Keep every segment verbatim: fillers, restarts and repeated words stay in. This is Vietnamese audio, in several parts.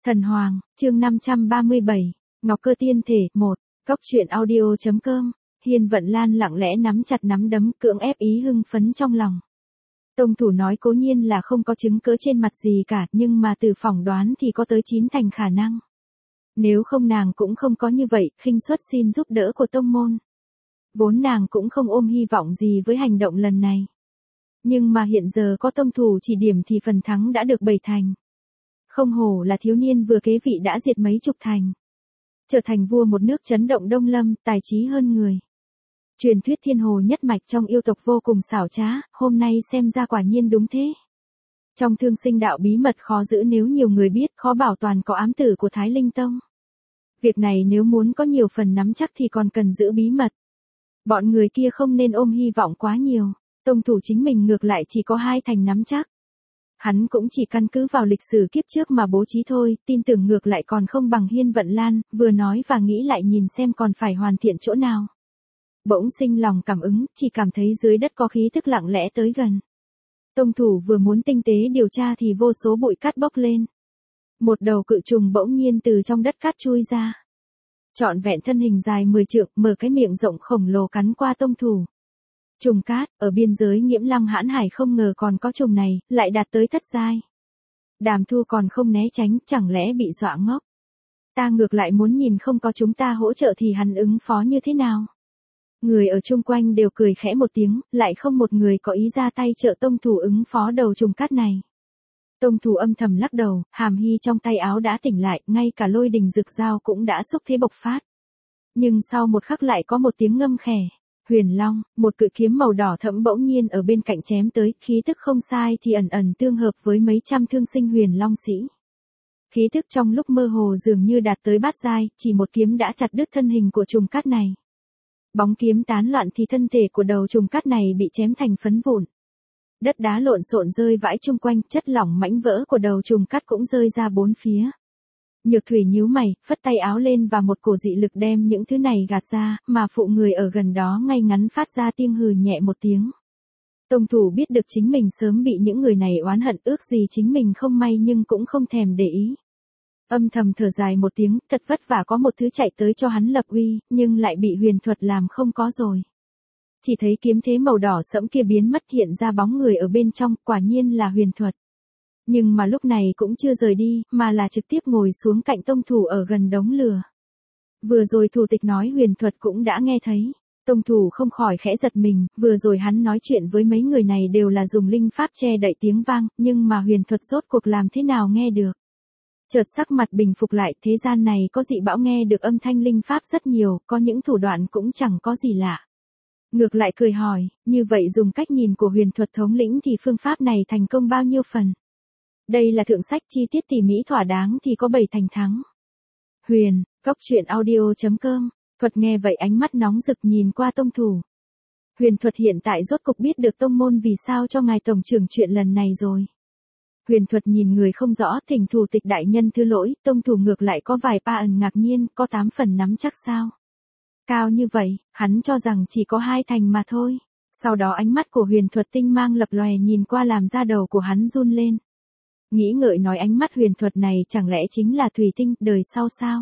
Thần Hoàng, chương năm trăm ba mươi bảy, Ngọc Cơ Tiên Thể, một, Cóc truyện audio.com, Hiên Vận Lan lặng lẽ nắm chặt nắm đấm cưỡng ép ý hưng phấn trong lòng. Tông thủ nói cố nhiên là không có chứng cớ trên mặt gì cả, nhưng mà từ phỏng đoán thì có tới chín thành khả năng. Nếu không nàng cũng không có như vậy, khinh suất xin giúp đỡ của tông môn. Vốn nàng cũng không ôm hy vọng gì với hành động lần này. Nhưng mà hiện giờ có tông thủ chỉ điểm thì phần thắng đã được bảy thành. Không hổ là thiếu niên vừa kế vị đã diệt mấy chục thành. Trở thành vua một nước chấn động Đông Lâm, tài trí hơn người. Truyền thuyết thiên hồ nhất mạch trong yêu tộc vô cùng xảo trá, hôm nay xem ra quả nhiên đúng thế. Trong thương sinh đạo bí mật khó giữ nếu nhiều người biết, khó bảo toàn có ám tử của Thái Linh Tông. Việc này nếu muốn có nhiều phần nắm chắc thì còn cần giữ bí mật. Bọn người kia không nên ôm hy vọng quá nhiều, tông thủ chính mình ngược lại chỉ có hai thành nắm chắc. Hắn cũng chỉ căn cứ vào lịch sử kiếp trước mà bố trí thôi, tin tưởng ngược lại còn không bằng Hiên Vận Lan, vừa nói và nghĩ lại nhìn xem còn phải hoàn thiện chỗ nào. Bỗng sinh lòng cảm ứng, chỉ cảm thấy dưới đất có khí tức lặng lẽ tới gần. Tông thủ vừa muốn tinh tế điều tra thì vô số bụi cát bốc lên. Một đầu cự trùng bỗng nhiên từ trong đất cát chui ra. Trọn vẹn thân hình dài mười trượng, mở cái miệng rộng khổng lồ cắn qua tông thủ. Trùng cát, ở biên giới Nghiễm Lăng Hãn Hải không ngờ còn có trùng này, lại đạt tới thất giai. Đàm Thu còn không né tránh, chẳng lẽ bị dọa ngốc. Ta ngược lại muốn nhìn không có chúng ta hỗ trợ thì hắn ứng phó như thế nào. Người ở chung quanh đều cười khẽ một tiếng, lại không một người có ý ra tay trợ tông thủ ứng phó đầu trùng cát này. Tông thủ âm thầm lắc đầu, hàm hy trong tay áo đã tỉnh lại, ngay cả lôi đình rực dao cũng đã xúc thế bộc phát. Nhưng sau một khắc lại có một tiếng ngâm khè. Huyền Long, một cự kiếm màu đỏ thẫm bỗng nhiên ở bên cạnh chém tới, khí tức không sai thì ẩn ẩn tương hợp với mấy trăm thương sinh Huyền Long sĩ. Khí tức trong lúc mơ hồ dường như đạt tới bát giai, chỉ một kiếm đã chặt đứt thân hình của trùng cát này. Bóng kiếm tán loạn thì thân thể của đầu trùng cát này bị chém thành phấn vụn. Đất đá lộn xộn rơi vãi chung quanh, chất lỏng mảnh vỡ của đầu trùng cát cũng rơi ra bốn phía. Nhược Thủy nhíu mày, phất tay áo lên và một cổ dị lực đem những thứ này gạt ra, mà phụ người ở gần đó ngay ngắn phát ra tiếng hừ nhẹ một tiếng. Tông thủ biết được chính mình sớm bị những người này oán hận, ước gì chính mình không may nhưng cũng không thèm để ý. Âm thầm thở dài một tiếng, thật vất vả có một thứ chạy tới cho hắn lập uy, nhưng lại bị huyền thuật làm không có rồi. Chỉ thấy kiếm thế màu đỏ sẫm kia biến mất, hiện ra bóng người ở bên trong, quả nhiên là huyền thuật. Nhưng mà lúc này cũng chưa rời đi, mà là trực tiếp ngồi xuống cạnh tông thủ ở gần đống lửa. Vừa rồi thủ tịch nói huyền thuật cũng đã nghe thấy. Tông thủ không khỏi khẽ giật mình, vừa rồi hắn nói chuyện với mấy người này đều là dùng linh pháp che đậy tiếng vang, nhưng mà huyền thuật rốt cuộc làm thế nào nghe được. Chợt sắc mặt bình phục lại, thế gian này có dị bão nghe được âm thanh linh pháp rất nhiều, có những thủ đoạn cũng chẳng có gì lạ. Ngược lại cười hỏi, như vậy dùng cách nhìn của huyền thuật thống lĩnh thì phương pháp này thành công bao nhiêu phần? Đây là thượng sách chi tiết tỉ mỹ thỏa đáng thì có bảy thành thắng. Huyền, Cóc truyện audio.com, Thuật nghe vậy ánh mắt nóng rực nhìn qua tông thủ. Huyền thuật hiện tại rốt cục biết được tông môn vì sao cho ngài tổng trưởng chuyện lần này rồi. Huyền thuật nhìn người không rõ, thỉnh thủ tịch đại nhân thứ lỗi, tông thủ ngược lại có vài pa ẩn ngạc nhiên, có tám phần nắm chắc sao. Cao như vậy, hắn cho rằng chỉ có hai thành mà thôi. Sau đó ánh mắt của huyền thuật tinh mang lập lòe nhìn qua làm da đầu của hắn run lên. Nghĩ ngợi nói ánh mắt huyền thuật này chẳng lẽ chính là thủy tinh, đời sau sao?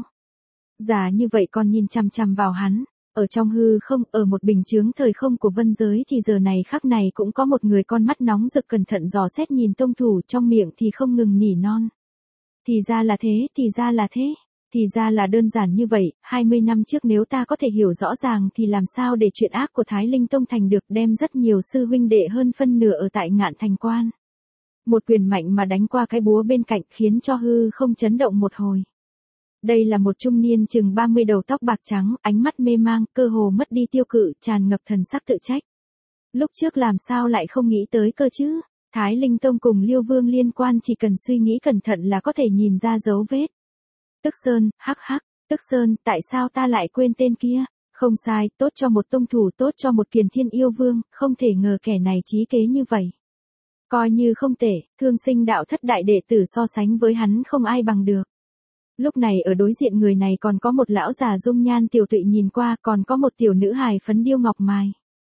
Già như vậy còn nhìn chằm chằm vào hắn, ở trong hư không, ở một bình chướng thời không của vân giới thì giờ này khắc này cũng có một người con mắt nóng rực cẩn thận dò xét nhìn tông thủ, trong miệng thì không ngừng nỉ non. Thì ra là thế, thì ra là thế, thì ra là đơn giản như vậy, hai mươi năm trước nếu ta có thể hiểu rõ ràng thì làm sao để chuyện ác của Thái Linh Tông thành được, đem rất nhiều sư huynh đệ hơn phân nửa ở tại Ngạn Thành Quan. Một quyền mạnh mà đánh qua cái búa bên cạnh khiến cho hư không chấn động một hồi. Đây là một trung niên chừng ba mươi đầu tóc bạc trắng, ánh mắt mê mang, cơ hồ mất đi tiêu cự, tràn ngập thần sắc tự trách. Lúc trước làm sao lại không nghĩ tới cơ chứ? Thái Linh Tông cùng Liêu Vương liên quan chỉ cần suy nghĩ cẩn thận là có thể nhìn ra dấu vết. Tức Sơn, hắc hắc, Tức Sơn, tại sao ta lại quên tên kia? Không sai, tốt cho một tông thủ, tốt cho một kiền thiên yêu vương, không thể ngờ kẻ này trí kế như vậy. Coi như không tệ, thương sinh đạo thất đại đệ tử so sánh với hắn không ai bằng được. Lúc này ở đối diện người này còn có một lão già dung nhan tiểu tụy nhìn qua, còn có một tiểu nữ hài phấn điêu ngọc mài.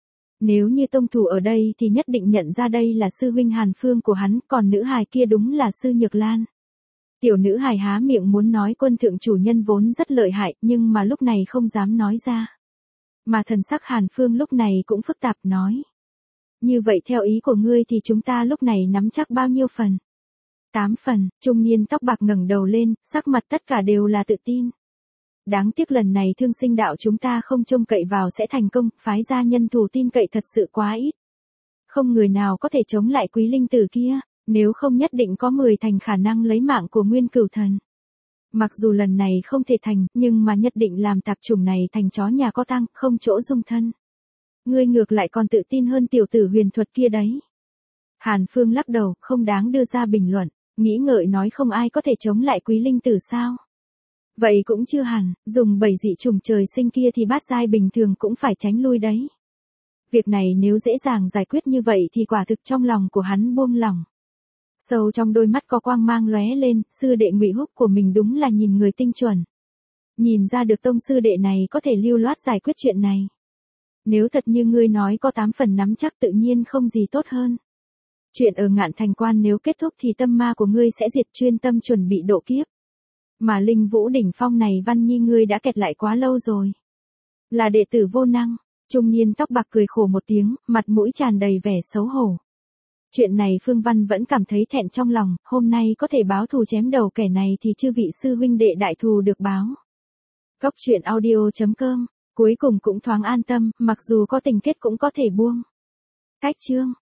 Nếu như tông thủ ở đây thì nhất định nhận ra đây là sư huynh Hàn Phương của hắn, còn nữ hài kia đúng là sư Nhược Lan. Tiểu nữ hài há miệng muốn nói quân thượng chủ nhân vốn rất lợi hại, nhưng mà lúc này không dám nói ra. Mà thần sắc Hàn Phương lúc này cũng phức tạp nói. Như vậy theo ý của ngươi thì chúng ta lúc này nắm chắc bao nhiêu phần? Tám phần, trung niên tóc bạc ngẩng đầu lên, sắc mặt tất cả đều là tự tin. Đáng tiếc lần này thương sinh đạo chúng ta không trông cậy vào sẽ thành công, phái ra nhân thủ tin cậy thật sự quá ít. Không người nào có thể chống lại quý linh tử kia, nếu không nhất định có mười thành khả năng lấy mạng của Nguyên Cửu Thần. Mặc dù lần này không thể thành, nhưng mà nhất định làm tạp chủng này thành chó nhà có tang, không chỗ dung thân. Ngươi ngược lại còn tự tin hơn tiểu tử huyền thuật kia đấy. Hàn Phương lắc đầu, không đáng đưa ra bình luận, nghĩ ngợi nói không ai có thể chống lại quý linh tử sao. Vậy cũng chưa hẳn, dùng bảy dị trùng trời sinh kia thì bát giai bình thường cũng phải tránh lui đấy. Việc này nếu dễ dàng giải quyết như vậy thì quả thực trong lòng của hắn buông lỏng. Sâu trong đôi mắt có quang mang lóe lên, sư đệ Ngụy Húc của mình đúng là nhìn người tinh chuẩn. Nhìn ra được tông sư đệ này có thể lưu loát giải quyết chuyện này. Nếu thật như ngươi nói có tám phần nắm chắc tự nhiên không gì tốt hơn. Chuyện ở Ngạn Thành Quan nếu kết thúc thì tâm ma của ngươi sẽ diệt, chuyên tâm chuẩn bị độ kiếp. Mà Linh Vũ đỉnh phong này Văn Nhi ngươi đã kẹt lại quá lâu rồi. Là đệ tử vô năng, trung niên tóc bạc cười khổ một tiếng, mặt mũi tràn đầy vẻ xấu hổ. Chuyện này Phương Văn vẫn cảm thấy thẹn trong lòng, hôm nay có thể báo thù chém đầu kẻ này thì chư vị sư huynh đệ đại thù được báo. Cốc truyện audio chấm com, cuối cùng cũng thoáng an tâm, mặc dù có tình kết cũng có thể buông. Cách chương